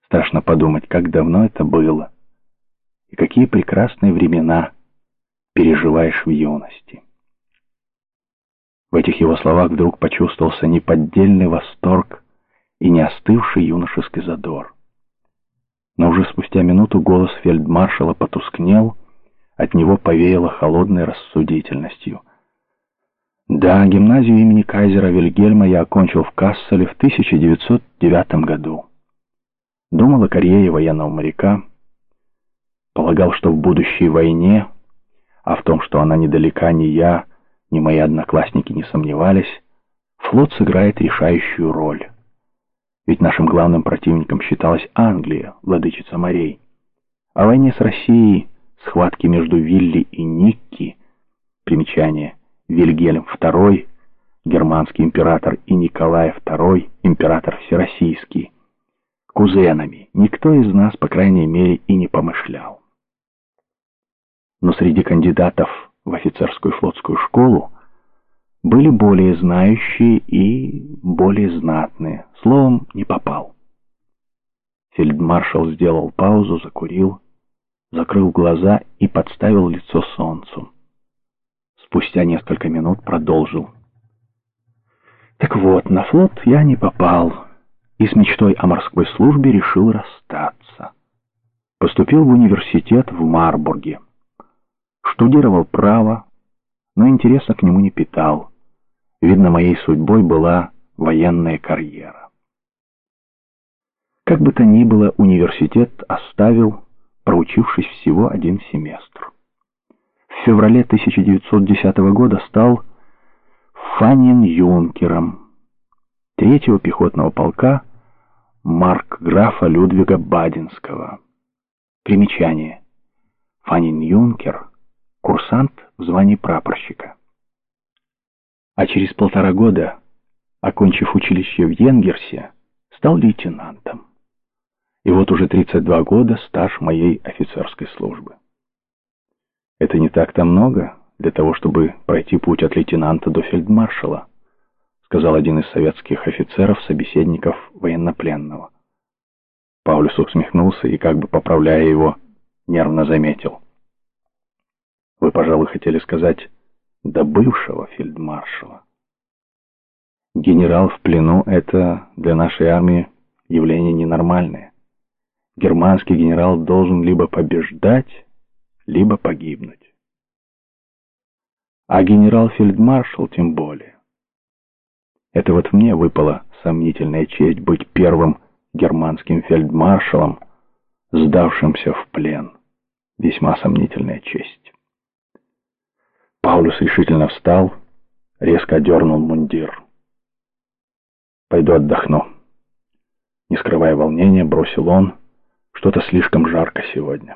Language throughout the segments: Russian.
Страшно подумать, как давно это было, и какие прекрасные времена переживаешь в юности. В этих его словах вдруг почувствовался неподдельный восторг и не остывший юношеский задор. Но уже спустя минуту голос фельдмаршала потускнел, от него повеяло холодной рассудительностью. Да, гимназию имени кайзера Вильгельма я окончил в Касселе в 1909 году. Думал о карьере военного моряка, полагал, что в будущей войне, а в том, что она недалека, ни я, ни мои одноклассники не сомневались, флот сыграет решающую роль. Ведь нашим главным противником считалась Англия, владычица морей. О войне с Россией, схватки между Вилли и Никки, примечание, Вильгельм II, германский император, и Николай II, император всероссийский, кузенами, никто из нас, по крайней мере, и не помышлял. Но среди кандидатов в офицерскую флотскую школу были более знающие и более знатные. Словом, не попал. Фельдмаршал сделал паузу, закурил, закрыл глаза и подставил лицо солнцу. Спустя несколько минут продолжил. Так вот, на флот я не попал, и с мечтой о морской службе решил расстаться. Поступил в университет в Марбурге. Штудировал право, но интереса к нему не питал. Видно, моей судьбой была военная карьера. Как бы то ни было, университет оставил, проучившись всего 1 семестр. В феврале 1910 года стал фаннен-юнкером 3-го пехотного полка маркграфа Людвига Баденского. Примечание. Фаннен-юнкер — курсант в звании прапорщика. А через 1,5 года, окончив училище в Енгерсе, стал лейтенантом. И вот уже 32 года стаж моей офицерской службы. Это не так-то много для того, чтобы пройти путь от лейтенанта до фельдмаршала, сказал один из советских офицеров, собеседников военнопленного. Паулюс усмехнулся и, как бы поправляя его, нервно заметил. Вы, пожалуй, хотели сказать «до бывшего фельдмаршала». Генерал в плену — это для нашей армии явление ненормальное. Германский генерал должен либо побеждать, либо погибнуть. А генерал-фельдмаршал тем более. Это вот мне выпала сомнительная честь быть первым германским фельдмаршалом, сдавшимся в плен. Весьма сомнительная честь. Паулюс решительно встал, резко одернул мундир. «Пойду отдохну». Не скрывая волнения, бросил он, что-то слишком жарко сегодня.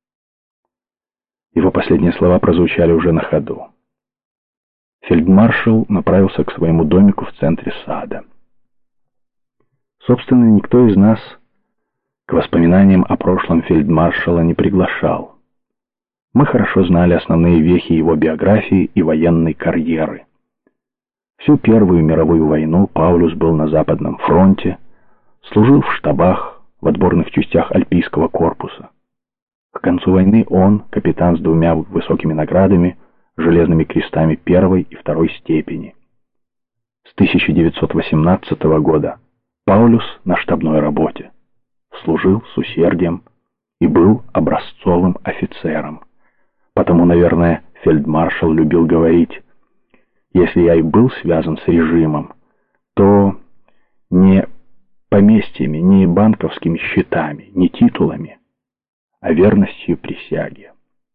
Его последние слова прозвучали уже на ходу. Фельдмаршал направился к своему домику в центре сада. Собственно, никто из нас к воспоминаниям о прошлом фельдмаршала не приглашал. Мы хорошо знали основные вехи его биографии и военной карьеры. Всю Первую мировую войну Паулюс был на Западном фронте, служил в штабах, в отборных частях Альпийского корпуса. К концу войны он, капитан с 2 высокими наградами, железными крестами 1-й и 2-й степени. С 1918 года Паулюс на штабной работе, служил с усердием и был образцовым офицером. Потому, наверное, фельдмаршал любил говорить: если я и был связан с режимом, то не поместьями, не банковскими счетами, не титулами, а верностью присяге.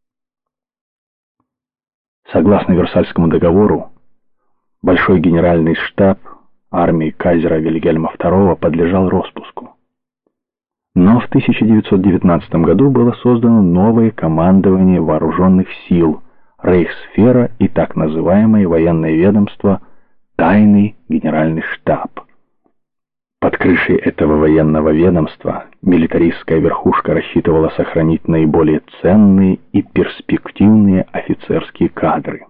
Согласно Версальскому договору, Большой генеральный штаб армии кайзера Вильгельма II подлежал распуску. Но в 1919 году было создано новое командование вооруженных сил, Рейхсфера и так называемое военное ведомство Тайный генеральный штаб. Под крышей этого военного ведомства милитаристская верхушка рассчитывала сохранить наиболее ценные и перспективные офицерские кадры.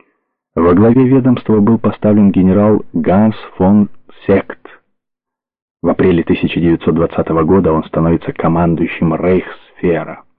Во главе ведомства был поставлен генерал Ганс фон Сект, В апреле 1920 года он становится командующим Рейхсфера.